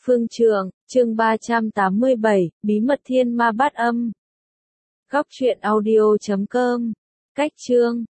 Phương Trượng, chương 387, Bí mật thiên ma bát âm. Góc truyện audio.com. Cách chương